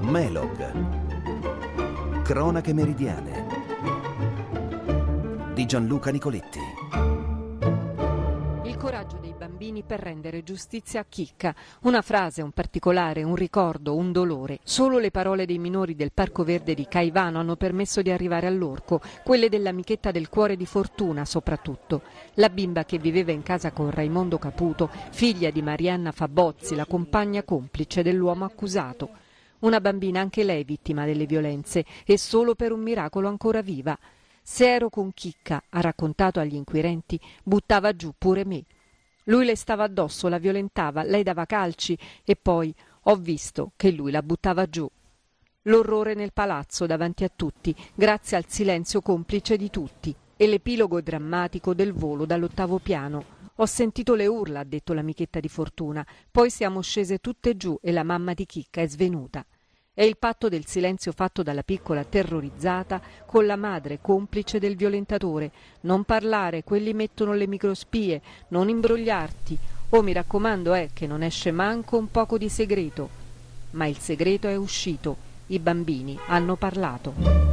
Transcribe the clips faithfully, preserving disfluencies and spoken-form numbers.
Melog. Cronache meridiane di Gianluca Nicoletti. Il coraggio dei bambini per rendere giustizia a Chicca. Una frase, un particolare, un ricordo, un dolore. Solo le parole dei minori del Parco Verde di Caivano hanno permesso di arrivare all'orco, quelle dell'amichetta del cuore di Fortuna soprattutto. La bimba che viveva in casa con Raimondo Caputo, figlia di Marianna Fabozzi, la compagna complice dell'uomo accusato. Una bambina anche lei vittima delle violenze e solo per un miracolo ancora viva. Se ero con Chicca, ha raccontato agli inquirenti, buttava giù pure me. Lui le stava addosso, la violentava, lei dava calci e poi ho visto che lui la buttava giù. L'orrore nel palazzo davanti a tutti, grazie al silenzio complice di tutti, e l'epilogo drammatico del volo dall'ottavo piano. Ho sentito le urla, ha detto l'amichetta di Fortuna, poi siamo scese tutte giù e la mamma di Chicca è svenuta. È il patto del silenzio fatto dalla piccola terrorizzata con la madre complice del violentatore. Non parlare, quelli mettono le microspie, non imbrogliarti. Oh, mi raccomando, è che non esce manco un poco di segreto. Ma il segreto è uscito. I bambini hanno parlato.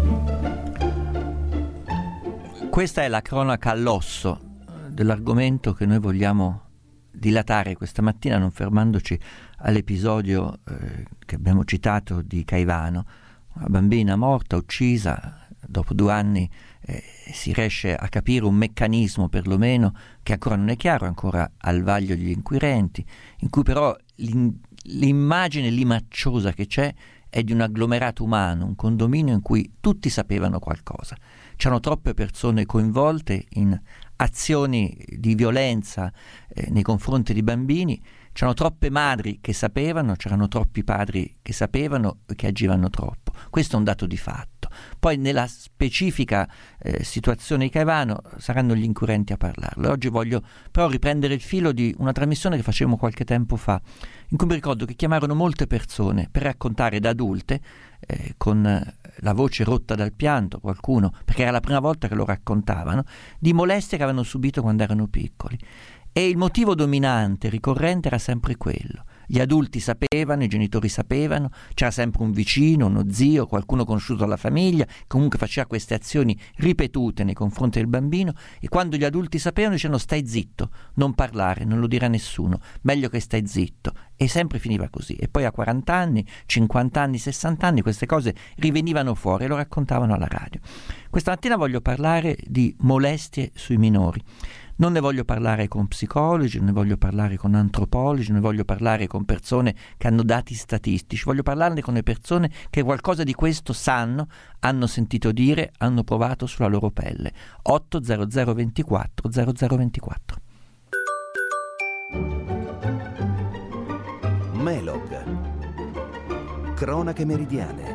Questa è la cronaca all'osso dell'argomento che noi vogliamo dilatare questa mattina, non fermandoci all'episodio eh, che abbiamo citato di Caivano, una bambina morta, uccisa. Dopo due anni eh, si riesce a capire un meccanismo perlomeno che ancora non è chiaro, ancora al vaglio degli inquirenti, in cui però l'in- l'immagine limacciosa che c'è è di un agglomerato umano, un condominio in cui tutti sapevano qualcosa. C'erano troppe persone coinvolte in azioni di violenza eh, nei confronti di bambini, c'erano troppe madri che sapevano, c'erano troppi padri che sapevano e che agivano troppo. Questo è un dato di fatto. Poi nella specifica eh, situazione di Caivano saranno gli inquirenti a parlarlo. Oggi voglio però riprendere il filo di una trasmissione che facevamo qualche tempo fa, in cui mi ricordo che chiamarono molte persone per raccontare da adulte, eh, con la voce rotta dal pianto, qualcuno, perché era la prima volta che lo raccontavano, di molestie che avevano subito quando erano piccoli. E il motivo dominante, ricorrente, era sempre quello. Gli adulti sapevano, i genitori sapevano, c'era sempre un vicino, uno zio, qualcuno conosciuto dalla famiglia, comunque faceva queste azioni ripetute nei confronti del bambino, e quando gli adulti sapevano dicevano stai zitto, non parlare, non lo dirà nessuno, meglio che stai zitto. E sempre finiva così. E poi a quaranta anni, cinquanta anni, sessanta anni queste cose rivenivano fuori e lo raccontavano alla radio. Questa mattina voglio parlare di molestie sui minori. Non ne voglio parlare con psicologi, ne voglio parlare con antropologi, ne voglio parlare con persone che hanno dati statistici, voglio parlarne con le persone che qualcosa di questo sanno, hanno sentito dire, hanno provato sulla loro pelle. otto zero zero ventiquattro zero zero ventiquattro. Melog. Cronache meridiane.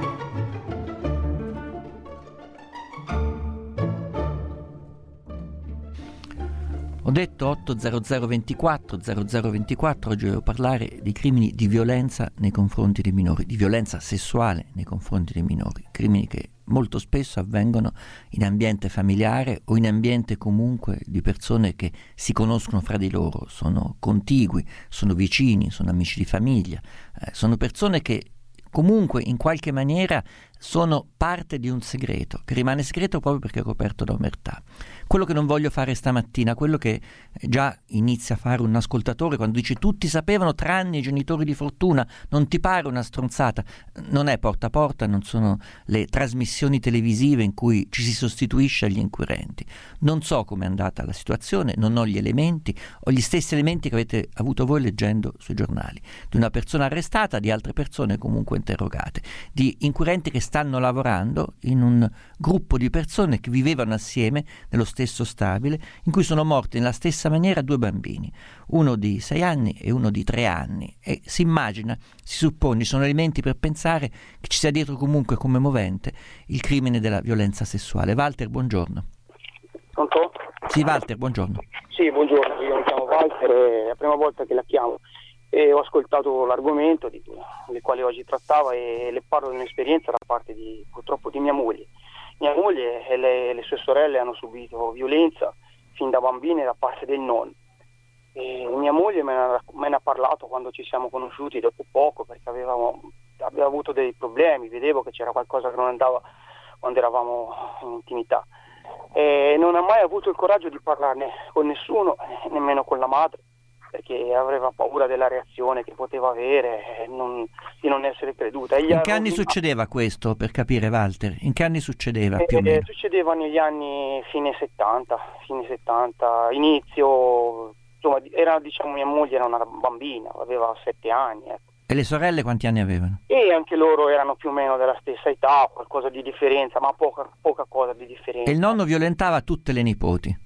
Ho detto otto zero zero ventiquattro zero zero ventiquattro, oggi voglio parlare di crimini di violenza nei confronti dei minori, di violenza sessuale nei confronti dei minori, crimini che molto spesso avvengono in ambiente familiare o in ambiente comunque di persone che si conoscono fra di loro, sono contigui, sono vicini, sono amici di famiglia, eh, sono persone che comunque in qualche maniera sono parte di un segreto, che rimane segreto proprio perché è coperto da omertà. Quello che non voglio fare stamattina, quello che già inizia a fare un ascoltatore quando dice tutti sapevano tranne i genitori di Fortuna, non ti pare una stronzata? Non è porta a porta, non sono le trasmissioni televisive in cui ci si sostituisce agli inquirenti. Non so com'è andata la situazione, non ho gli elementi, ho gli stessi elementi che avete avuto voi leggendo sui giornali, di una persona arrestata, di altre persone comunque interrogate, di inquirenti che stanno lavorando in un gruppo di persone che vivevano assieme nello stesso stabile, in cui sono morti nella stessa maniera due bambini, uno di sei anni e uno di tre anni, e si immagina, si suppone, ci sono elementi per pensare che ci sia dietro comunque come movente il crimine della violenza sessuale. Walter, buongiorno. Pronto? Sì, Walter, buongiorno. Sì, buongiorno, io mi chiamo Walter, è la prima volta che la chiamo e ho ascoltato l'argomento di, del quale oggi trattava e le parlo di un'esperienza da parte di, purtroppo, di mia moglie. Mia moglie e le, le sue sorelle hanno subito violenza fin da bambine da parte del nonno. E mia moglie me ne, ha, me ne ha parlato quando ci siamo conosciuti dopo poco, perché avevamo aveva avuto dei problemi, vedevo che c'era qualcosa che non andava quando eravamo in intimità, e non ha mai avuto il coraggio di parlarne con nessuno, nemmeno con la madre, perché aveva paura della reazione che poteva avere, non, di non essere creduta. E in che anni succedeva questo, per capire, Walter? In che anni succedeva più o meno? Succedeva negli anni fine settanta, fine settanta, inizio, insomma, era, diciamo, mia moglie era una bambina, aveva sette anni. Ecco. E le sorelle quanti anni avevano? E anche loro erano più o meno della stessa età, qualcosa di differenza, ma poca, poca cosa di differenza. E il nonno violentava tutte le nipoti?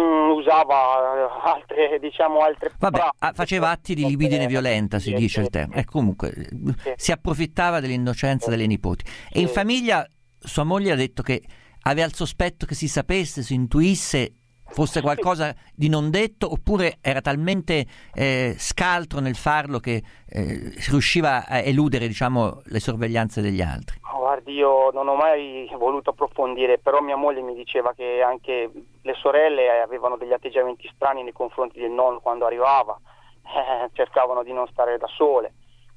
Usava altre, diciamo, altre Vabbè, pratiche, faceva atti di libidine violenta, si sì, dice sì, il termine. E comunque sì. si approfittava dell'innocenza sì. delle nipoti. E in sì. famiglia sua moglie ha detto che aveva il sospetto che si sapesse, si intuisse fosse qualcosa di non detto, oppure era talmente eh, scaltro nel farlo che eh, riusciva a eludere, diciamo, le sorveglianze degli altri. Guardi, io non ho mai voluto approfondire, però mia moglie mi diceva che anche le sorelle avevano degli atteggiamenti strani nei confronti del nonno quando arrivava, eh, cercavano di non stare da sole.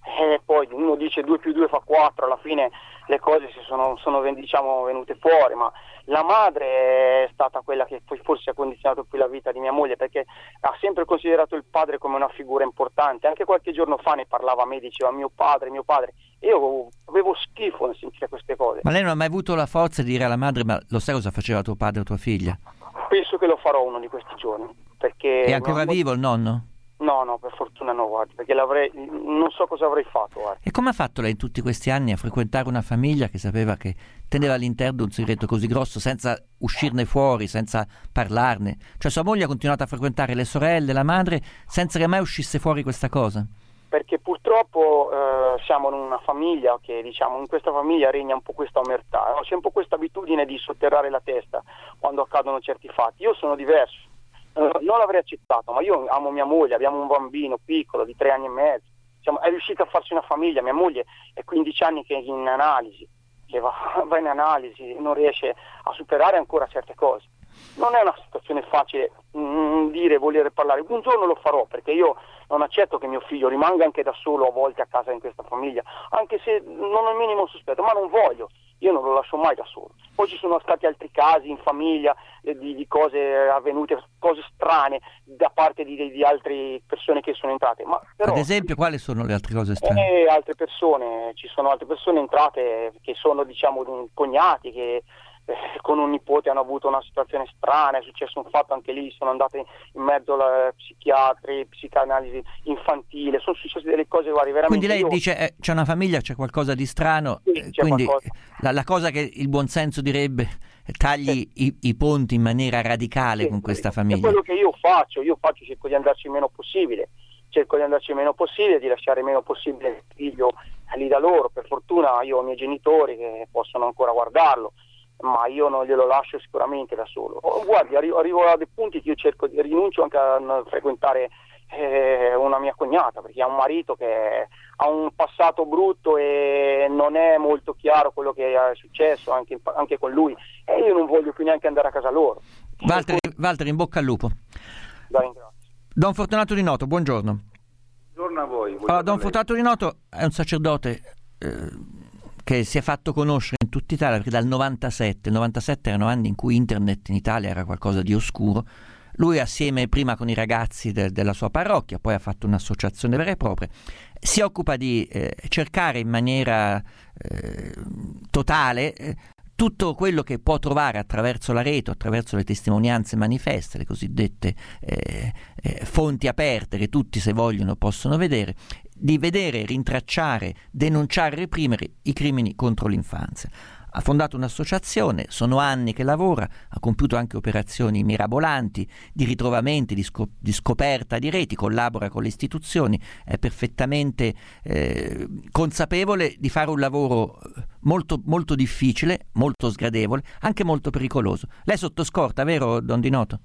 E poi uno dice due più due fa quattro, alla fine le cose si sono, sono diciamo, venute fuori, ma la madre è stata quella che poi forse ha condizionato più la vita di mia moglie, perché ha sempre considerato il padre come una figura importante. Anche qualche giorno fa ne parlava a me, diceva mio padre, mio padre. Io avevo schifo nel sentire queste cose. Ma lei non ha mai avuto la forza di dire alla madre: ma lo sai cosa faceva tuo padre o tua figlia? Penso che lo farò uno di questi giorni, perché... È ancora non... vivo il nonno? No, no, per fortuna no, guardi, perché l'avrei, non so cosa avrei fatto, guardi. E come ha fatto lei in tutti questi anni a frequentare una famiglia che sapeva che teneva all'interno un segreto così grosso senza uscirne fuori, senza parlarne? Cioè sua moglie ha continuato a frequentare le sorelle, la madre, senza che mai uscisse fuori questa cosa? Perché purtroppo eh, siamo in una famiglia che, diciamo, in questa famiglia regna un po' questa omertà, no? C'è un po' questa abitudine di sotterrare la testa quando accadono certi fatti. Io sono diverso. Non l'avrei accettato, ma io amo mia moglie, abbiamo un bambino piccolo di tre anni e mezzo, diciamo, è riuscita a farsi una famiglia. Mia moglie è quindici anni che è in analisi, che va, va in analisi, non riesce a superare ancora certe cose. Non è una situazione facile mh, dire, voler parlare. Un giorno lo farò, perché io non accetto che mio figlio rimanga anche da solo a volte a casa in questa famiglia, anche se non ho il minimo sospetto, ma non voglio. Io non lo lascio mai da solo. Poi ci sono stati altri casi in famiglia eh, di, di cose avvenute, cose strane da parte di, di, di altre persone che sono entrate. Ma però, ad esempio, quali sono le altre cose strane? Eh, altre persone, ci sono altre persone entrate che sono, diciamo, cognati che eh, con un nipote hanno avuto una situazione strana, è successo un fatto anche lì, sono andate in mezzo alla psichiatri, psicanalisi infantile, sono successe delle cose, guardi, veramente. Quindi lei io... dice eh, c'è una famiglia, c'è qualcosa di strano, sì, eh, quindi qualcosa. La, la cosa che il buonsenso direbbe, tagli sì. i, i ponti in maniera radicale sì, con questa famiglia. È quello che io faccio, io faccio, cerco di andarci il meno possibile, cerco di andarci il meno possibile, di lasciare il meno possibile il figlio lì da loro. Per fortuna io ho i miei genitori che possono ancora guardarlo, ma io non glielo lascio sicuramente da solo. Guardi, arrivo, arrivo a dei punti che io cerco di rinuncio anche a frequentare eh, una mia cognata, perché ha un marito che ha un passato brutto e non è molto chiaro quello che è successo anche, anche con lui, e io non voglio più neanche andare a casa loro. Walter, Walter, in bocca al lupo. La ringrazio. Don Fortunato Di Noto, buongiorno. Buongiorno a voi. Allora, Don Fortunato Di Noto è un sacerdote eh, che si è fatto conoscere in tutta Italia, perché dal novantasette, il novantasette erano anni in cui internet in Italia era qualcosa di oscuro. Lui, assieme prima con i ragazzi de- della sua parrocchia, poi ha fatto un'associazione vera e propria, si occupa di eh, cercare in maniera eh, totale eh, tutto quello che può trovare attraverso la rete, attraverso le testimonianze manifeste, le cosiddette eh, eh, fonti aperte che tutti, se vogliono, possono vedere, di vedere, rintracciare, denunciare, reprimere i crimini contro l'infanzia. Ha fondato un'associazione, sono anni che lavora, ha compiuto anche operazioni mirabolanti, di ritrovamenti, di, scop- di scoperta di reti, collabora con le istituzioni, è perfettamente eh, consapevole di fare un lavoro molto, molto difficile, molto sgradevole, anche molto pericoloso. Lei è sotto scorta, vero, Don Di Noto?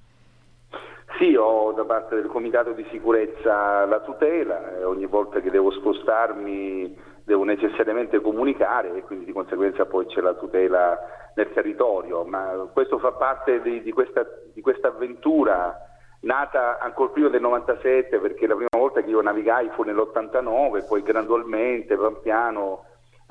Sì, ho da parte del Comitato di Sicurezza la tutela, e ogni volta che devo spostarmi devo necessariamente comunicare, e quindi di conseguenza poi c'è la tutela nel territorio, ma questo fa parte di, di questa di questa avventura nata ancora prima del novantasette, perché la prima volta che io navigai fu nell'ottantanove, poi gradualmente, pian piano,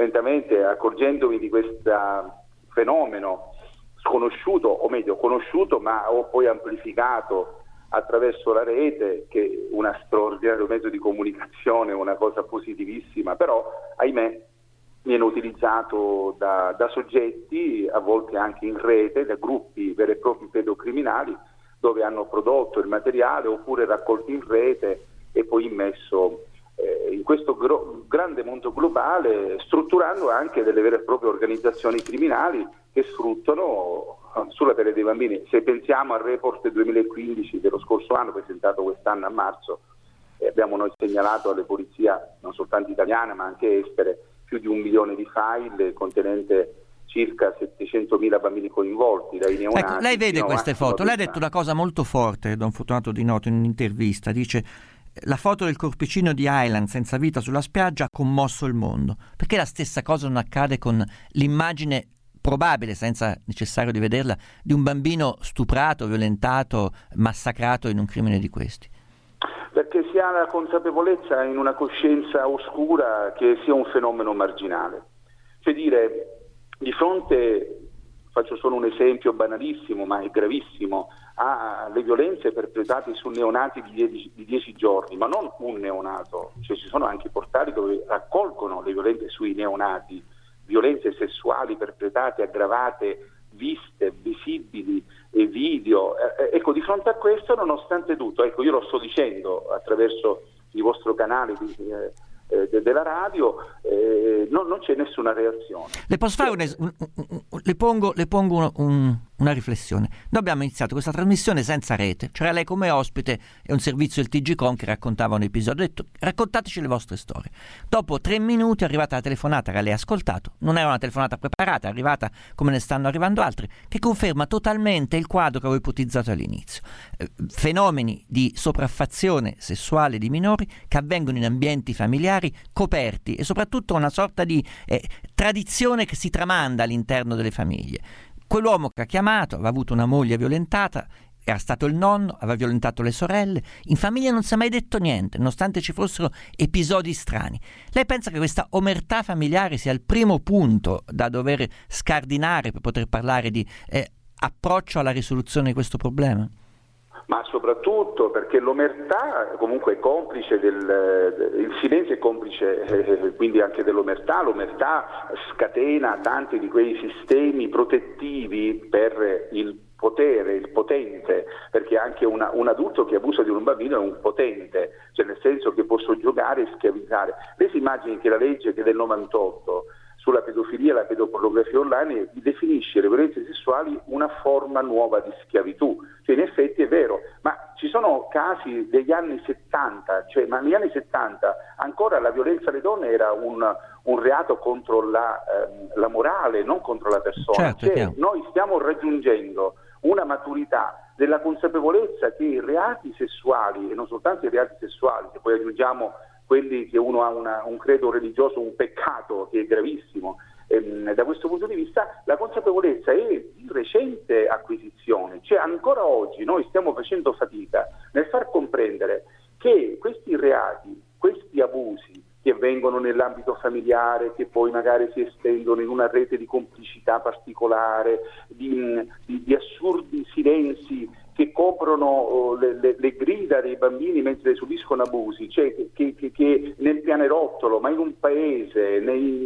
lentamente accorgendomi di questo fenomeno sconosciuto, o meglio conosciuto, ma ho poi amplificato attraverso la rete, che è un straordinario mezzo di comunicazione, una cosa positivissima, però ahimè viene utilizzato da, da soggetti, a volte anche in rete, da gruppi veri e propri pedocriminali, dove hanno prodotto il materiale oppure raccolto in rete e poi immesso eh, in questo gro- grande mondo globale, strutturando anche delle vere e proprie organizzazioni criminali che sfruttano sulla pelle dei bambini. Se pensiamo al report duemilaquindici dello scorso anno, presentato quest'anno a marzo, eh, abbiamo noi segnalato alle polizie, non soltanto italiane ma anche estere, più di un milione di file contenente circa settecentomila bambini coinvolti, dai neonati. Ecco, lei vede queste foto, lei ha detto una cosa molto forte, Don Fortunato Di Noto, in un'intervista, dice: la foto del corpicino di Aylan senza vita sulla spiaggia ha commosso il mondo. Perché la stessa cosa non accade con l'immagine probabile, senza necessario di vederla, di un bambino stuprato, violentato, massacrato in un crimine di questi? Perché si ha la consapevolezza in una coscienza oscura che sia un fenomeno marginale. Cioè dire, di fronte, faccio solo un esempio banalissimo ma è gravissimo, alle violenze perpetrate su neonati di dieci giorni, ma non un neonato, cioè ci sono anche portali dove raccolgono le violenze sui neonati, violenze sessuali perpetrate, aggravate, viste, visibili e video. Eh, ecco, di fronte a questo, nonostante tutto, ecco, io lo sto dicendo attraverso il vostro canale di, eh, eh, della radio, eh, non, non c'è nessuna reazione. Le posso fare un es- un, un, un, le pongo, le pongo un, un, una riflessione. Noi abbiamo iniziato questa trasmissione senza rete, c'era lei come ospite e un servizio del T G Com che raccontava un episodio. Ho detto: raccontateci le vostre storie. Dopo tre minuti è arrivata la telefonata che lei ha ascoltato, non era una telefonata preparata, è arrivata come ne stanno arrivando altre, che conferma totalmente il quadro che avevo ipotizzato all'inizio. Eh, fenomeni di sopraffazione sessuale di minori che avvengono in ambienti familiari coperti e soprattutto una sorta di eh, tradizione che si tramanda all'interno delle famiglie. Quell'uomo che ha chiamato aveva avuto una moglie violentata, era stato il nonno, aveva violentato le sorelle, in famiglia non si è mai detto niente, nonostante ci fossero episodi strani. Lei pensa che questa omertà familiare sia il primo punto da dover scardinare per poter parlare di eh, approccio alla risoluzione di questo problema? Ma soprattutto perché l'omertà comunque è complice del, il silenzio è complice eh, quindi anche dell'omertà. L'omertà scatena tanti di quei sistemi protettivi per il potere, il potente, perché anche una, un adulto che abusa di un bambino è un potente, cioè nel senso che può soggiogare e schiavizzare. Lei si immagini che la legge che è del novantotto sulla pedofilia e la pedopornografia online definisce le violenze sessuali una forma nuova di schiavitù. Cioè in effetti è vero, ma ci sono casi degli anni settanta, cioè ma negli anni settanta ancora la violenza alle donne era un, un reato contro la, eh, la morale, non contro la persona. Certo, cioè, noi stiamo raggiungendo una maturità della consapevolezza che i reati sessuali, e non soltanto i reati sessuali, se poi aggiungiamo quelli che uno ha una, un credo religioso, un peccato che è gravissimo, ehm, da questo punto di vista la consapevolezza è di recente acquisizione, cioè ancora oggi noi stiamo facendo fatica nel far comprendere che questi reati, questi abusi che avvengono nell'ambito familiare, che poi magari si estendono in una rete di complicità particolare, di, di, di assurdi silenzi che coprono oh, le, le, le grida dei bambini mentre subiscono abusi, cioè che, che, che nel pianerottolo, ma in un paese, in,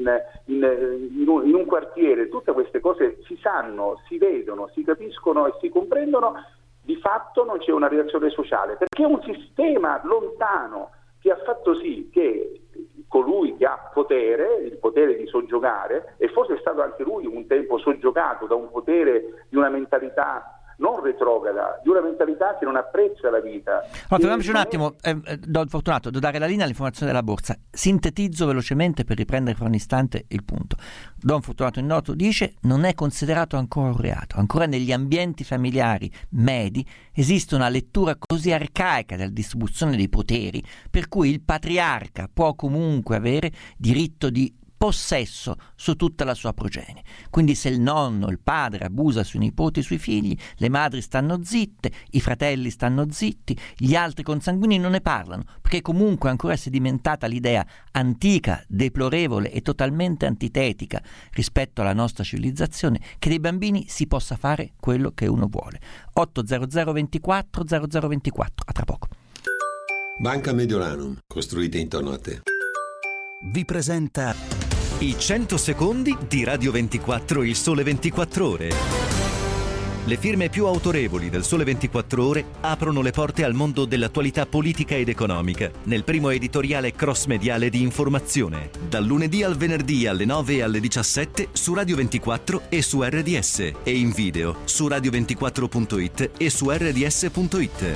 in, in, un, in un quartiere, tutte queste cose si sanno, si vedono, si capiscono e si comprendono, di fatto non c'è una reazione sociale, perché è un sistema lontano che ha fatto sì che colui che ha potere, il potere di soggiogare, e forse è stato anche lui un tempo soggiogato da un potere di una mentalità non retrograda, di una mentalità che non apprezza la vita. Allora, fermiamoci un attimo, eh, eh, Don Fortunato, devo dare la linea all'informazione della borsa. Sintetizzo velocemente per riprendere fra un istante il punto. Don Fortunato Di Noto dice: non è considerato ancora un reato. Ancora negli ambienti familiari medi esiste una lettura così arcaica della distribuzione dei poteri per cui il patriarca può comunque avere diritto di possesso su tutta la sua progenie. Quindi se il nonno, il padre abusa sui nipoti, sui figli, le madri stanno zitte, i fratelli stanno zitti, gli altri consanguini non ne parlano, perché comunque ancora è sedimentata l'idea antica, deplorevole e totalmente antitetica rispetto alla nostra civilizzazione che dei bambini si possa fare quello che uno vuole. otto zero zero ventiquattro zero zero ventiquattro, a tra poco. Banca Mediolanum, costruite intorno a te. Vi presenta I cento secondi di Radio ventiquattro Il Sole ventiquattro Ore. Le firme più autorevoli del Sole ventiquattro Ore aprono le porte al mondo dell'attualità politica ed economica nel primo editoriale cross-mediale di informazione, dal lunedì al venerdì alle nove e alle diciassette su Radio ventiquattro e su R D S e in video su radio ventiquattro punto it e su R D S punto it.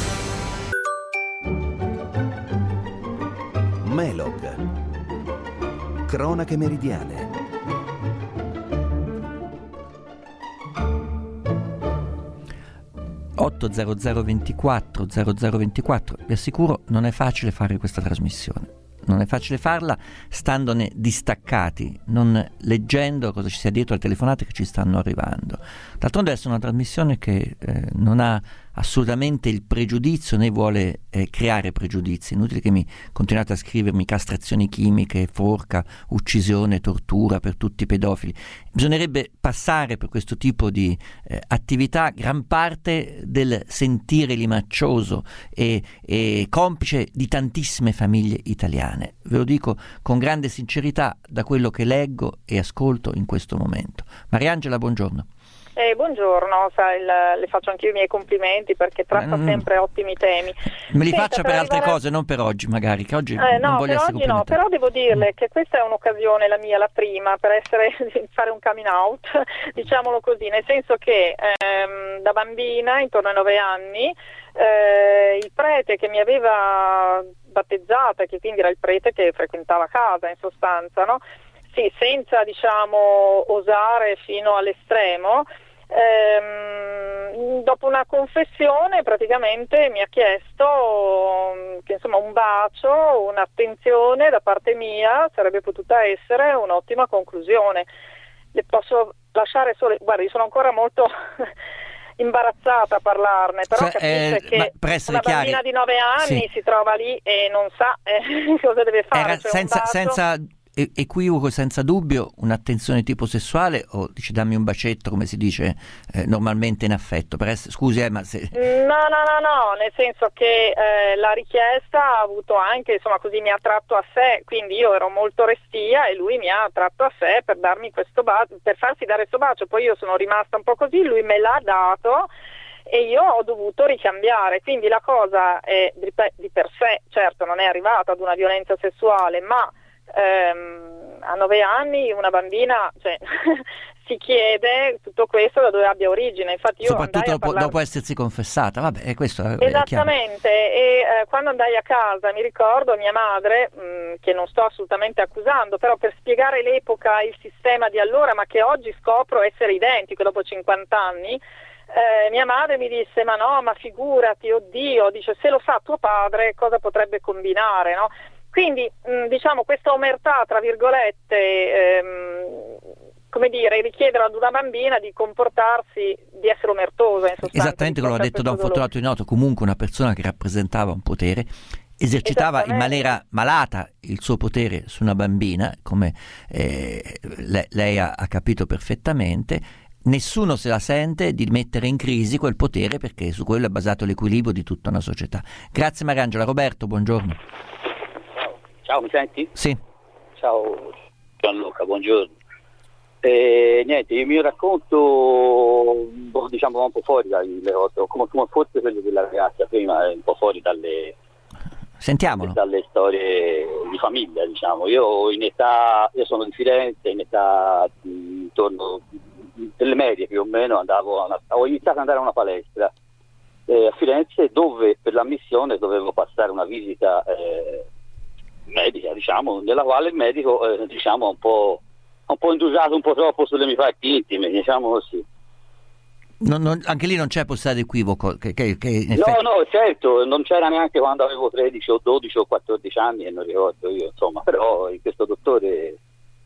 Melog. Cronache meridiane. otto zero zero ventiquattro zero zero ventiquattro, vi assicuro non è facile fare questa trasmissione. Non è facile farla standone distaccati, non leggendo cosa ci sia dietro le telefonate che ci stanno arrivando. D'altronde è una trasmissione che eh, non ha assolutamente il pregiudizio né vuole eh, creare pregiudizi. Inutile che mi continuate a scrivermi castrazioni chimiche, forca, uccisione, tortura per tutti i pedofili. Bisognerebbe passare per questo tipo di eh, attività gran parte del sentire limaccioso e, e complice di tantissime famiglie italiane. Ve lo dico con grande sincerità da quello che leggo e ascolto in questo momento. Mariangela, buongiorno. Eh, buongiorno, sai, il, le faccio anche io i miei complimenti perché tratta mm. sempre ottimi temi. Me li Senta, faccia per, per altre arrivare... cose, non per oggi magari, che oggi eh, non no, voglio per essere oggi no, però devo dirle mm. che questa è un'occasione, la mia, la prima, per essere, fare un coming out, diciamolo così, nel senso che ehm, da bambina, intorno ai nove anni, eh, il prete che mi aveva battezzata, che quindi era il prete che frequentava casa in sostanza, no? Sì, senza diciamo osare fino all'estremo, Ehm, dopo una confessione praticamente mi ha chiesto che insomma un bacio, un'attenzione da parte mia sarebbe potuta essere un'ottima conclusione. Le posso lasciare solo, guarda, io sono ancora molto imbarazzata a parlarne, però cioè, capisce eh, che una chiari, bambina di nove anni sì. si trova lì e non sa eh, cosa deve fare. Era cioè senza, un bacio... senza equivoco, senza dubbio, un'attenzione tipo sessuale o dici dammi un bacetto come si dice eh, normalmente in affetto? Per essere, scusi eh, ma se... No, no, no, no, nel senso che eh, la richiesta ha avuto anche, insomma così mi ha tratto a sé, quindi io ero molto restia e lui mi ha tratto a sé per darmi questo bacio, per farsi dare questo bacio, poi io sono rimasta un po' così, lui me l'ha dato e io ho dovuto ricambiare, quindi la cosa è di per sé, certo non è arrivata ad una violenza sessuale, ma Ehm, a nove anni una bambina cioè, si chiede tutto questo da dove abbia origine. Infatti io soprattutto dopo, parlare... dopo essersi confessata, vabbè, è questo è esattamente e eh, quando andai a casa mi ricordo mia madre mh, che non sto assolutamente accusando, però per spiegare l'epoca, il sistema di allora, ma che oggi scopro essere identico dopo cinquanta anni. Eh, mia madre mi disse ma no, ma figurati, oddio, dice se lo sa tuo padre cosa potrebbe combinare, no? Quindi mh, diciamo questa omertà, tra virgolette, ehm, come dire, richiedere ad una bambina di comportarsi, di essere omertosa in sostanza. Esattamente come l'ha detto Don Fortunato Inoto, comunque una persona che rappresentava un potere, esercitava in maniera malata il suo potere su una bambina, come eh, lei, lei ha, ha capito perfettamente. Nessuno se la sente di mettere in crisi quel potere perché su quello è basato l'equilibrio di tutta una società. Grazie Mariangela. Roberto, buongiorno. Ciao, mi senti? Sì. Ciao Gianluca, buongiorno. Eh, niente, il mio racconto diciamo un po' fuori dalle cose, come, come forse quello della ragazza prima, è un po' fuori dalle, Sentiamolo. dalle storie di famiglia, diciamo. Io in età, io sono di Firenze, in età di, intorno delle medie più o meno, andavo a una, ho iniziato ad andare a una palestra eh, a Firenze dove per l'ammissione dovevo passare una visita eh, medica, diciamo, nella quale il medico eh, diciamo un po' un po' indugiato un po' troppo sulle mie parti intime, diciamo così. Non, non, anche lì non c'è possibilità di equivoco che, che, che in no effetti... no certo, non c'era neanche quando avevo tredici o dodici o quattordici anni e non ricordo io, insomma, però questo dottore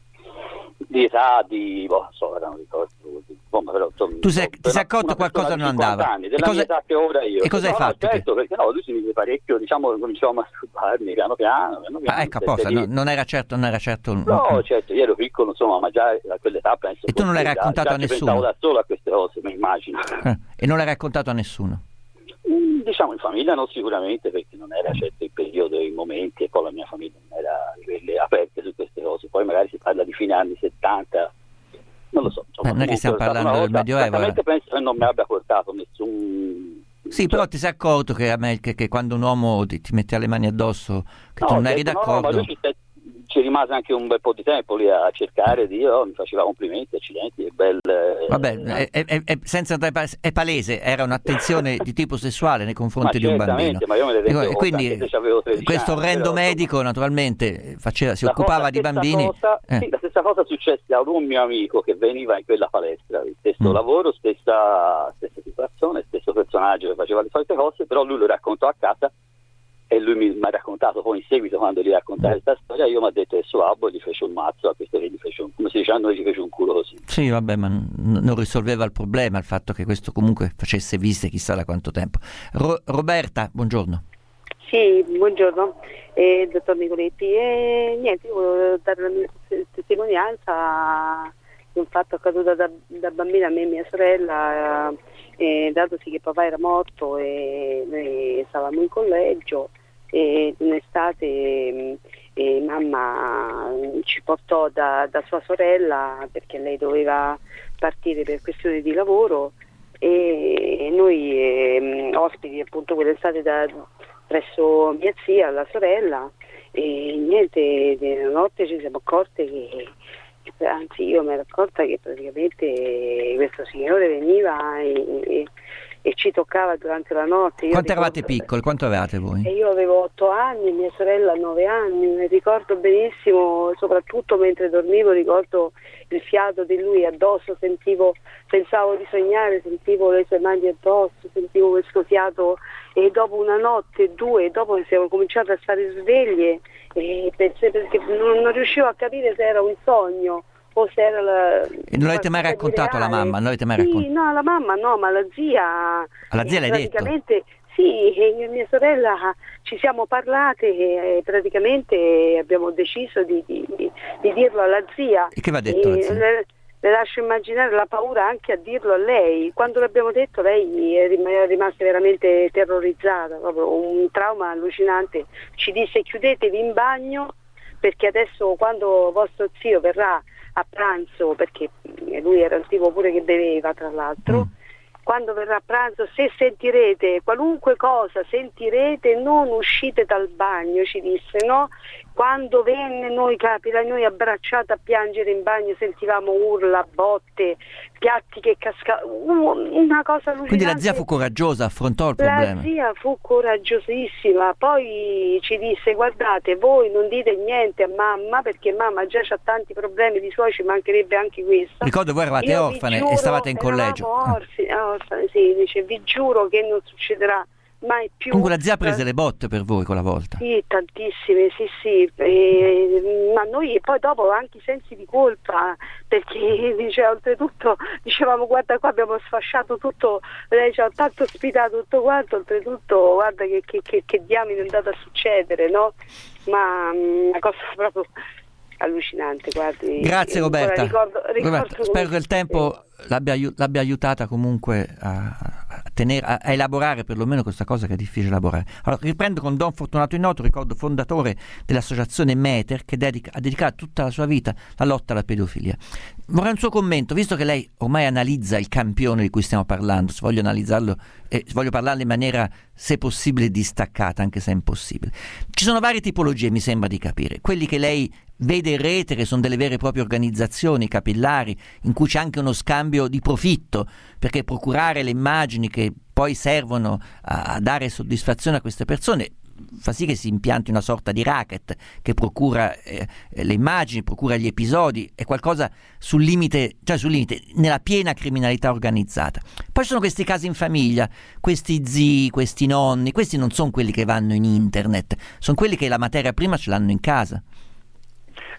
di età, di boh, so, non ricordo. Insomma, però, insomma, tu sei, ti sei accorto qualcosa non andava? Anni, della e cosa, mia età che ora io. E cosa no, hai fatto? No, certo, perché no, lui si mise parecchio, diciamo, cominciò a masturbarmi piano piano. piano, piano ah, ecco, apposta, no, non era certo, non era certo un... No, certo, io ero piccolo, insomma, ma già a quell'età penso... E tu non l'hai già, raccontato già a nessuno? Pensavo da solo a queste cose, mi immagino. Eh, e non l'hai raccontato a nessuno? Mm, diciamo in famiglia no, sicuramente, perché non era certo il periodo, i momenti, e poi la mia famiglia non era di quelle aperte su queste cose. Poi magari si parla di fine anni settanta, non lo so. Insomma, Beh, non è che stiamo parlando del volta, Medioevo. Esattamente penso che non mi abbia portato nessun... Sì, però ti sei accorto che, a me, che, che quando un uomo ti, ti mette le mani addosso, che no, tu non eri no, d'accordo... No, ma lui ci, ci rimase anche un bel po' di tempo lì a cercare di... Oh, mi faceva complimenti, accidenti, è bel... Vabbè, è, è, è, senza, è palese, era un'attenzione di tipo sessuale nei confronti di un bambino. Ma io me ne rendevo e quindi questo orrendo anni, medico però, naturalmente faceva, si la occupava cosa, di bambini. Cosa, eh. Sì, la stessa cosa successe a un mio amico che veniva in quella palestra, il stesso mm. lavoro, stessa, stessa situazione, stesso personaggio che faceva le solite cose, però lui lo raccontò a casa. E lui mi, mi ha raccontato poi in seguito, quando gli raccontai questa storia, io mi ha detto che suo babbo gli fece un mazzo, a questo che gli fece un, come si dice a noi, gli fece un culo così. Sì, vabbè, ma n- non risolveva il problema il fatto che questo comunque facesse visite chissà da quanto tempo. Ro- Roberta, buongiorno. Sì, buongiorno, eh, dottor Nicoletti. E niente, io volevo dare la mia testimonianza di un fatto accaduto da, da bambina a me e mia sorella, eh, datosi che papà era morto e noi stavamo in collegio. E un'estate e, e mamma ci portò da, da sua sorella perché lei doveva partire per questioni di lavoro e noi eh, ospiti appunto quell'estate da, presso mia zia, la sorella, e niente, nella notte ci siamo accorte che, anzi io mi ero accorta che praticamente questo signore veniva e, e e ci toccava durante la notte. Io Quanto ricordo, eravate piccoli? Quanto avevate voi? E io avevo otto anni e mia sorella nove anni, mi ricordo benissimo, soprattutto mentre dormivo, ricordo il fiato di lui addosso, sentivo, pensavo di sognare, sentivo le sue mani addosso, sentivo questo fiato e dopo una notte, due, dopo che siamo cominciati a stare sveglie, e pensai, perché non, non riuscivo a capire se era un sogno. O se era la, e non l'avete mai raccontato alla mamma? Non l'avete mai sì, raccontato? no, la mamma no, ma la zia. Alla zia l'hai praticamente, detto? Sì, io e mia sorella ci siamo parlate e praticamente abbiamo deciso di, di, di dirlo alla zia. E che va detto la zia? Le, le lascio immaginare la paura anche a dirlo a lei. Quando l'abbiamo detto lei è rimasta veramente terrorizzata, proprio un trauma allucinante. Ci disse: chiudetevi in bagno perché adesso quando vostro zio verrà a pranzo, perché lui era il tipo pure che beveva tra l'altro, mm. quando verrà a pranzo, se sentirete qualunque cosa, sentirete, non uscite dal bagno, ci disse, no? Quando venne noi capita, noi abbracciati a piangere in bagno, sentivamo urla, botte, piatti che cascavano, una cosa allucinante. Quindi la zia fu coraggiosa, affrontò il problema. La zia fu coraggiosissima, poi ci disse: guardate, voi non dite niente a mamma perché mamma già ha tanti problemi di suoi, ci mancherebbe anche questo. Ricordo voi eravate Io orfane giuro, e stavate in collegio. Orfane, ah. orfane, sì, dice, vi giuro che non succederà mai più. Comunque la zia prese le botte per voi quella volta. Sì, tantissime, sì sì, e, ma noi poi dopo anche i sensi di colpa, perché dice, oltretutto dicevamo: guarda qua abbiamo sfasciato tutto, lei ci ha tanto ospitato tutto quanto, oltretutto guarda che, che, che, che diamine è andato a succedere, no? Ma una cosa proprio allucinante, guardi. Grazie Roberta. Ricordo, ricordo Roberta spero che il tempo l'abbia, l'abbia aiutata comunque a, a, tenere, a, a elaborare perlomeno questa cosa che è difficile elaborare. Allora riprendo con Don Fortunato Innoto, ricordo fondatore dell'associazione Meter, che dedica, ha dedicato tutta la sua vita alla lotta alla pedofilia. Vorrei un suo commento, visto che lei ormai analizza il campione di cui stiamo parlando, se voglio analizzarlo e voglio parlarne in maniera, se possibile, distaccata, anche se è impossibile. Ci sono varie tipologie, mi sembra di capire. Quelli che lei vede in rete, che sono delle vere e proprie organizzazioni capillari, in cui c'è anche uno scambio di profitto, perché procurare le immagini che poi servono a, a dare soddisfazione a queste persone fa sì che si impianti una sorta di racket che procura eh, le immagini, procura gli episodi, è qualcosa sul limite, cioè sul limite, nella piena criminalità organizzata. Poi ci sono questi casi in famiglia, questi zii, questi nonni, questi non sono quelli che vanno in internet, sono quelli che la materia prima ce l'hanno in casa.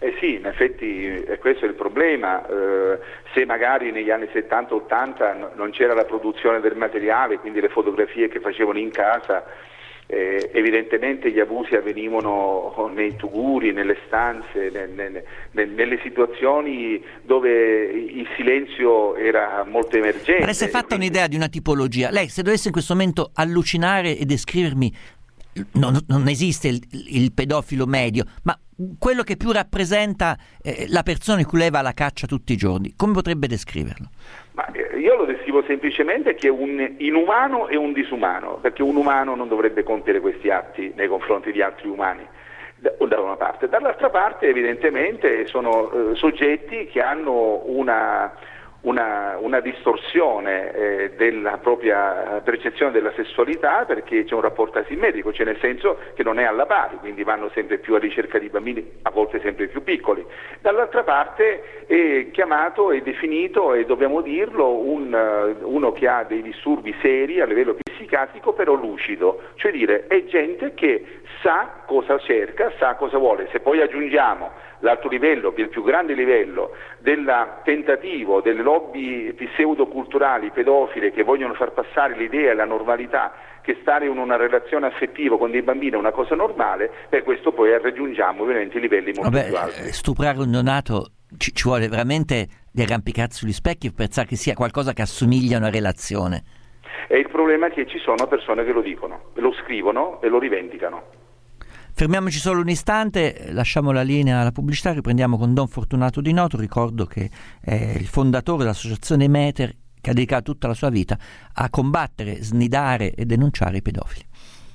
Eh sì, in effetti eh, questo è il problema. Eh, se magari negli anni settanta ottanta no, non c'era la produzione del materiale, quindi le fotografie che facevano in casa, eh, evidentemente gli abusi avvenivano nei tuguri, nelle stanze, ne, ne, ne, nelle situazioni dove il silenzio era molto emergente. Ma lei si è fatta quindi... un'idea di una tipologia? Lei, se dovesse in questo momento allucinare e descrivermi, non, non esiste il, il pedofilo medio, ma quello che più rappresenta eh, la persona in cui lei va alla caccia tutti i giorni, come potrebbe descriverlo? Ma io lo descrivo semplicemente che è un inumano e un disumano, perché un umano non dovrebbe compiere questi atti nei confronti di altri umani, da, da una parte. Dall'altra parte evidentemente sono eh, soggetti che hanno una, una, una distorsione eh, della propria percezione della sessualità, perché c'è un rapporto asimmetrico, cioè nel senso che non è alla pari, quindi vanno sempre più a ricerca di bambini, a volte sempre più piccoli. Dall'altra parte è chiamato e definito, e dobbiamo dirlo, un, uno che ha dei disturbi seri a livello psichiatrico, però lucido, cioè dire è gente che sa cosa cerca, sa cosa vuole. Se poi aggiungiamo l'altro livello, il più grande livello del tentativo delle lobby pseudoculturali pedofile che vogliono far passare l'idea e la normalità che stare in una relazione affettiva con dei bambini è una cosa normale, per questo poi raggiungiamo ovviamente livelli molto Vabbè, più alti. Stuprare un neonato ci, ci vuole veramente di arrampicarsi sugli specchi per pensare che sia qualcosa che assomiglia a una relazione. E il problema è che ci sono persone che lo dicono, lo scrivono e lo rivendicano. Fermiamoci solo un istante, lasciamo la linea alla pubblicità, riprendiamo con Don Fortunato Di Noto. Ricordo che è il fondatore dell'associazione Meter, che ha dedicato tutta la sua vita a combattere, snidare e denunciare i pedofili.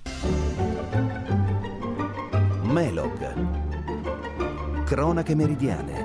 Melog. Cronache meridiane.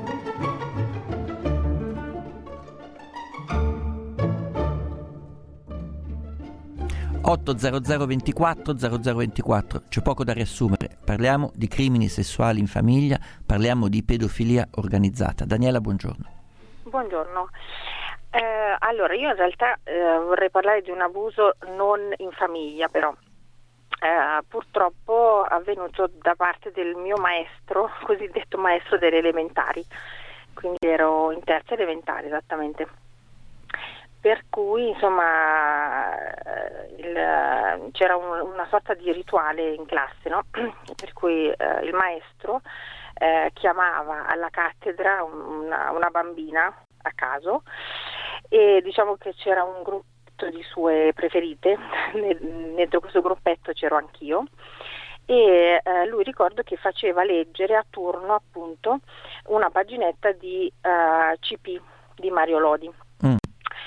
otto zero zero ventiquattro zero zero ventiquattro, c'è poco da riassumere, parliamo di crimini sessuali in famiglia, parliamo di pedofilia organizzata. Daniela, buongiorno. Buongiorno. Eh, allora, io in realtà eh, vorrei parlare di un abuso non in famiglia, però eh, purtroppo avvenuto da parte del mio maestro, cosiddetto maestro delle elementari, quindi ero in terza elementare esattamente. Per cui insomma il, c'era un, una sorta di rituale in classe, no? Per cui eh, il maestro eh, chiamava alla cattedra una, una bambina a caso e diciamo che c'era un gruppetto di sue preferite, dentro questo gruppetto c'ero anch'io, e eh, lui ricordo che faceva leggere a turno appunto una paginetta di uh, C P di Mario Lodi. Mm.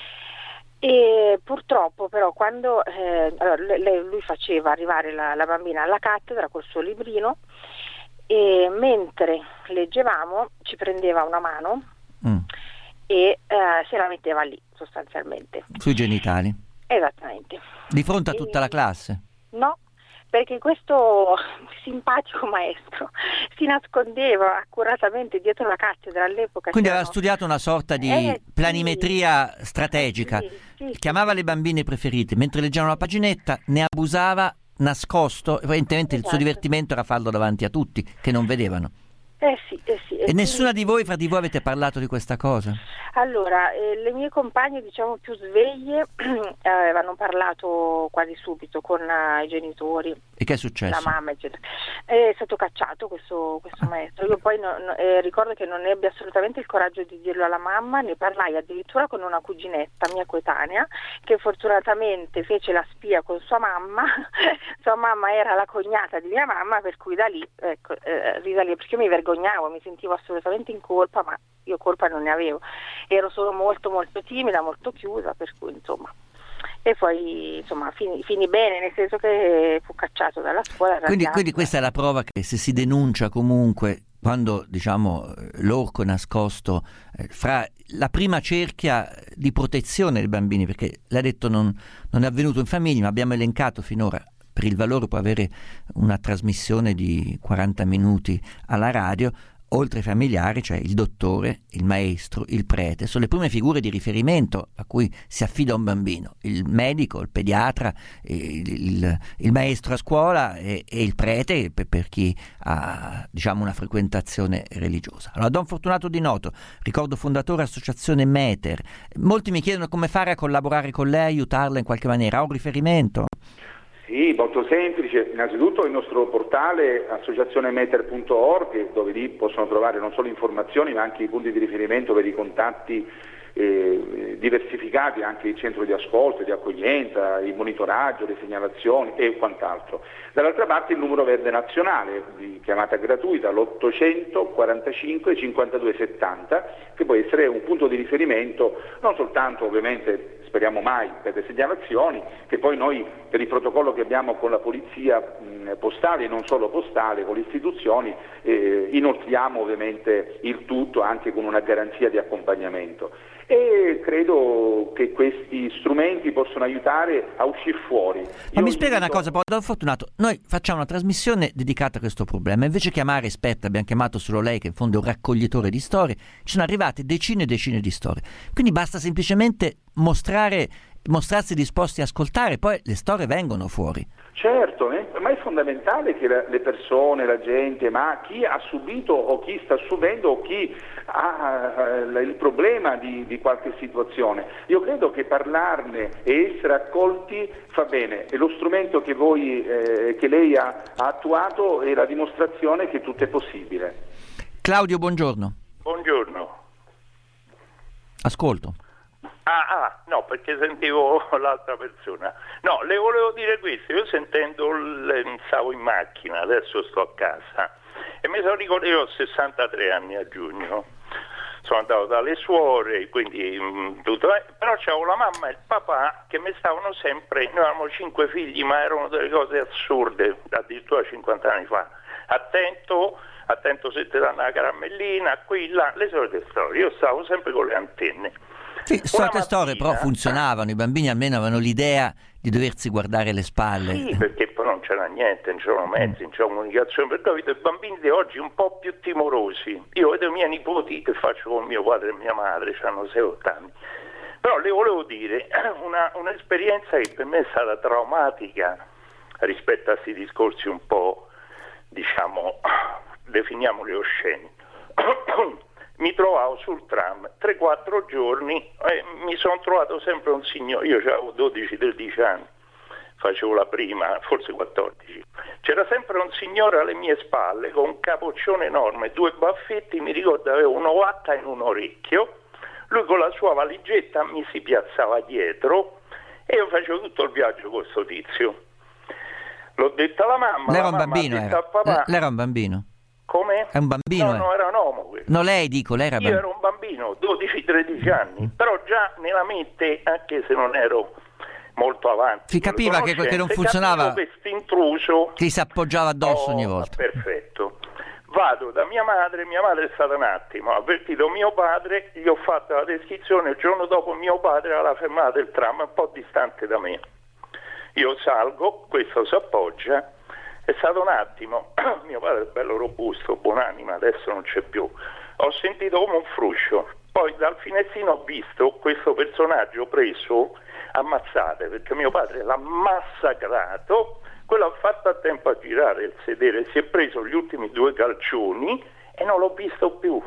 E purtroppo però quando eh, allora, lei, lui faceva arrivare la, la bambina alla cattedra col suo librino e mentre leggevamo ci prendeva una mano mm. e eh, se la metteva lì sostanzialmente sui genitali, esattamente, di fronte a tutta e, la classe? No, perché questo simpatico maestro si nascondeva accuratamente dietro la cattedra all'epoca. Quindi aveva studiato una sorta di eh, planimetria sì, strategica, eh, sì, sì, chiamava sì. le bambine preferite, mentre leggevano la paginetta ne abusava nascosto, evidentemente esatto. Il suo divertimento era farlo davanti a tutti che non vedevano. Eh sì, eh sì. E, e nessuna quindi... di voi, fra di voi, avete parlato di questa cosa? Allora, eh, le mie compagne, diciamo più sveglie, eh, avevano parlato quasi subito con uh, i genitori. E che è successo? La mamma, eccetera. È stato cacciato questo, questo ah. maestro. Io poi no, no, eh, ricordo che non ebbi assolutamente il coraggio di dirlo alla mamma, ne parlai addirittura con una cuginetta mia coetanea, che fortunatamente fece la spia con sua mamma. Sua mamma era la cognata di mia mamma, per cui da lì, ecco, eh, risalì, perché io mi vergognavo, mi sentivo assolutamente in colpa, ma io colpa non ne avevo, ero solo molto molto timida, molto chiusa, per cui insomma, e poi insomma finì, finì bene, nel senso che fu cacciato dalla scuola. Quindi, quindi questa è la prova che se si denuncia comunque, quando diciamo l'orco è nascosto eh, fra la prima cerchia di protezione dei bambini, perché l'ha detto non, non è avvenuto in famiglia, ma abbiamo elencato finora, per il valore può avere una trasmissione di quaranta minuti alla radio, oltre ai familiari, cioè il dottore, il maestro, il prete, sono le prime figure di riferimento a cui si affida un bambino, il medico, il pediatra, il, il, il maestro a scuola e, e il prete per, per chi ha, diciamo, una frequentazione religiosa. Allora, Don Fortunato Di Noto, ricordo fondatore associazione Meter, molti mi chiedono come fare a collaborare con lei, aiutarla in qualche maniera, ha un riferimento? Sì, molto semplice. Innanzitutto il nostro portale associazione meter punto org, dove lì possono trovare non solo informazioni ma anche i punti di riferimento per i contatti eh, diversificati, anche il centro di ascolto, di accoglienza, il monitoraggio, le segnalazioni e quant'altro. Dall'altra parte il numero verde nazionale, di chiamata gratuita, l'ottocento quarantacinque cinquantadue settanta, che può essere un punto di riferimento non soltanto ovviamente, speriamo mai, per le segnalazioni, che poi noi per il protocollo che abbiamo con la polizia mh, postale e non solo postale, con le istituzioni, eh, inoltriamo ovviamente il tutto anche con una garanzia di accompagnamento. E credo che questi strumenti possono aiutare a uscire fuori. Ma Io mi spiega invito... una cosa, Don Fortunato, noi facciamo una trasmissione dedicata a questo problema, invece chiamare esperta, abbiamo chiamato solo lei che in fondo è un raccoglitore di storie, ci sono arrivate decine e decine di storie, quindi basta semplicemente mostrare, mostrarsi disposti a ascoltare, poi le storie vengono fuori. Certo, eh? ma è fondamentale che la, le persone, la gente, ma chi ha subito o chi sta subendo o chi ha eh, il problema di, di qualche situazione. Io credo che parlarne e essere accolti fa bene, e lo strumento che, voi, eh, che lei ha, ha attuato è la dimostrazione che tutto è possibile. Claudio, buongiorno. Buongiorno. Ascolto. Ah, ah, no, perché sentivo l'altra persona. No, le volevo dire questo, io sentendo, il, stavo in macchina, adesso sto a casa, e mi sono ricordato, io ho sessantatré anni a giugno, sono andato dalle suore, quindi mh, tutto, eh, però c'avevo la mamma e il papà che mi stavano sempre, noi avevamo cinque figli, ma erano delle cose assurde, addirittura cinquanta anni fa, attento, attento se ti danno la caramellina, qui, là, le solite storie, io stavo sempre con le antenne. Sì, solite storie però funzionavano, i bambini almeno avevano l'idea di doversi guardare le spalle. Sì, perché poi non c'era niente, non c'erano mezzi, non c'era comunicazione, per cui vedo i bambini di oggi un po' più timorosi. Io vedo i miei nipoti che faccio con mio padre e mia madre, hanno sei otto anni. Però le volevo dire, una, un'esperienza che per me è stata traumatica rispetto a questi discorsi un po', diciamo, definiamoli osceni. Mi trovavo sul tram tre quattro giorni e mi sono trovato sempre un signore, io avevo dodici tredici anni, facevo la prima, forse quattordici, c'era sempre un signore alle mie spalle con un capoccione enorme, due baffetti, mi ricordo aveva un'ovatta in un orecchio, lui con la sua valigetta mi si piazzava dietro e io facevo tutto il viaggio con questo tizio. L'ho detto alla mamma, Lei era la un mamma bambino, ha detto era. al papà, Lei era un bambino. Come? È un bambino. No, no, era un uomo questo. No, lei dico, lei era Io bambino. ero un bambino, dodici tredici anni, però già nella mente, anche se non ero molto avanti, Si capiva che, che non funzionava, questo intruso che si appoggiava addosso oh, ogni volta. Perfetto. Vado da mia madre, mia madre è stata un attimo, ha avvertito mio padre, gli ho fatto la descrizione, il giorno dopo mio padre alla fermata del tram, un po' distante da me. Io salgo, questo si appoggia. È stato un attimo, mio padre è bello robusto, buonanima, adesso non c'è più. Ho sentito come un fruscio, poi dal finestrino ho visto questo personaggio preso ammazzate, perché mio padre l'ha massacrato, quello ha fatto a tempo a girare il sedere, si è preso gli ultimi due calcioni e non l'ho visto più.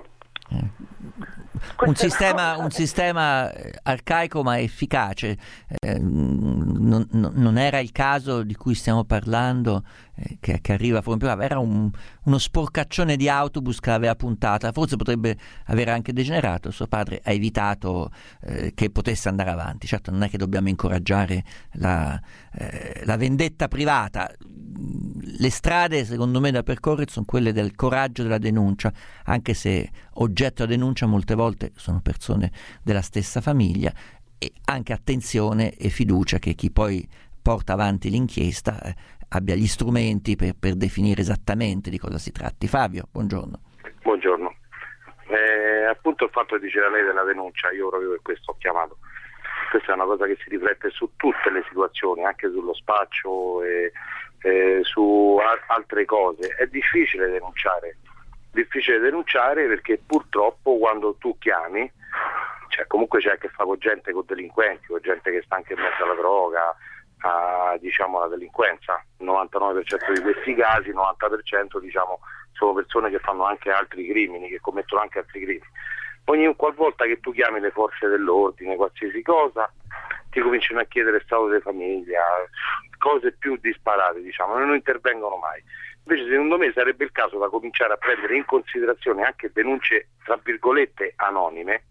Un sistema, un sistema arcaico ma efficace, eh, non, non era il caso di cui stiamo parlando, eh, che, che arriva fuori, era un, uno sporcaccione di autobus che l'aveva puntata, forse potrebbe aver anche degenerato, suo padre ha evitato eh, che potesse andare avanti. Certo, non è che dobbiamo incoraggiare la, eh, la vendetta privata. Le strade secondo me da percorrere sono quelle del coraggio della denuncia, anche se oggetto della denuncia molte volte sono persone della stessa famiglia, e anche attenzione e fiducia che chi poi porta avanti l'inchiesta eh, abbia gli strumenti per, per definire esattamente di cosa si tratti. Fabio, buongiorno. Buongiorno. Eh, appunto il fatto che diceva lei della denuncia, io proprio per questo ho chiamato. Questa è una cosa che si riflette su tutte le situazioni, anche sullo spaccio e Eh, su a- altre cose. È difficile denunciare difficile denunciare perché purtroppo quando tu chiami, cioè comunque c'è a che fare con gente, con delinquenti, con gente che sta anche in mezzo alla droga, a, diciamo alla delinquenza. Il novantanove per cento di questi casi, il novanta per cento diciamo sono persone che fanno anche altri crimini, che commettono anche altri crimini. Ogni qualvolta che tu chiami le forze dell'ordine, qualsiasi cosa, ti cominciano a chiedere stato di famiglia, cose più disparate, diciamo, non intervengono mai. Invece secondo me sarebbe il caso da cominciare a prendere in considerazione anche denunce tra virgolette anonime,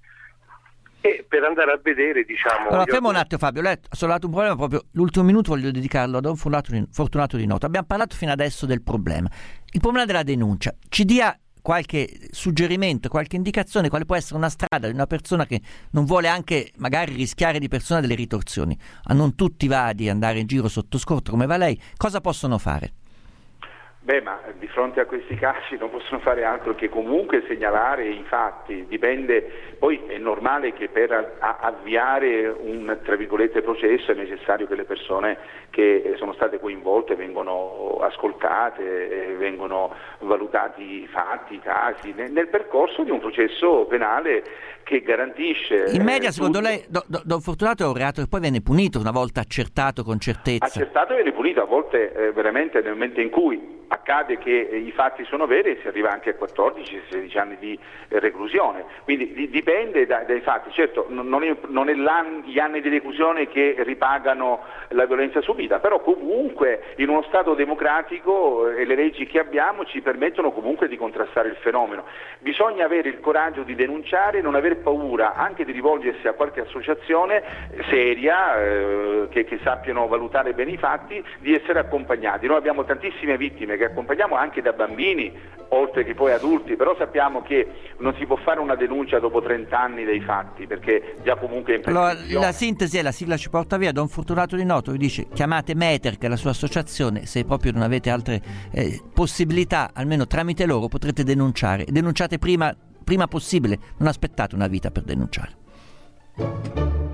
e per andare a vedere, diciamo... Allora fermo un attimo Fabio, lei ha sollevato un problema, proprio l'ultimo minuto voglio dedicarlo a Don Fortunato Di Noto. Abbiamo parlato fino adesso del problema, il problema della denuncia. Ci dia qualche suggerimento, qualche indicazione, quale può essere una strada di una persona che non vuole anche magari rischiare di persona delle ritorsioni. A non tutti va di andare in giro sotto scorta come va lei, cosa possono fare? Beh, ma di fronte a questi casi non possono fare altro che comunque segnalare i fatti, dipende, poi è normale che per a- avviare un tra virgolette processo è necessario che le persone che sono state coinvolte vengano ascoltate, vengono valutati i fatti, i casi, nel, nel percorso di un processo penale che garantisce... In media, eh, secondo tutto. lei, do, do, Don Fortunato è un reato che poi viene punito una volta accertato con certezza? Accertato viene punito, a volte eh, veramente nel momento in cui accade che eh, i fatti sono veri si arriva anche a quattordici sedici anni di eh, reclusione, quindi di, dipende da, dai fatti. Certo non, non è, non è gli anni di reclusione che ripagano la violenza subita, però comunque in uno Stato democratico eh, le leggi che abbiamo ci permettono comunque di contrastare il fenomeno. Bisogna avere il coraggio di denunciare, non aver paura anche di rivolgersi a qualche associazione seria eh, che, che sappiano valutare bene i fatti, di essere accompagnati. Noi abbiamo tantissime vittime che accompagniamo anche da bambini oltre che poi adulti, però sappiamo che non si può fare una denuncia dopo trenta anni dei fatti perché già comunque è in prescrizione. Allora, la sintesi è, la sigla ci porta via. Don Fortunato Di Noto vi dice: chiamate Meter, che è la sua associazione, se proprio non avete altre eh, possibilità, almeno tramite loro potrete denunciare. Denunciate prima, prima possibile, non aspettate una vita per denunciare.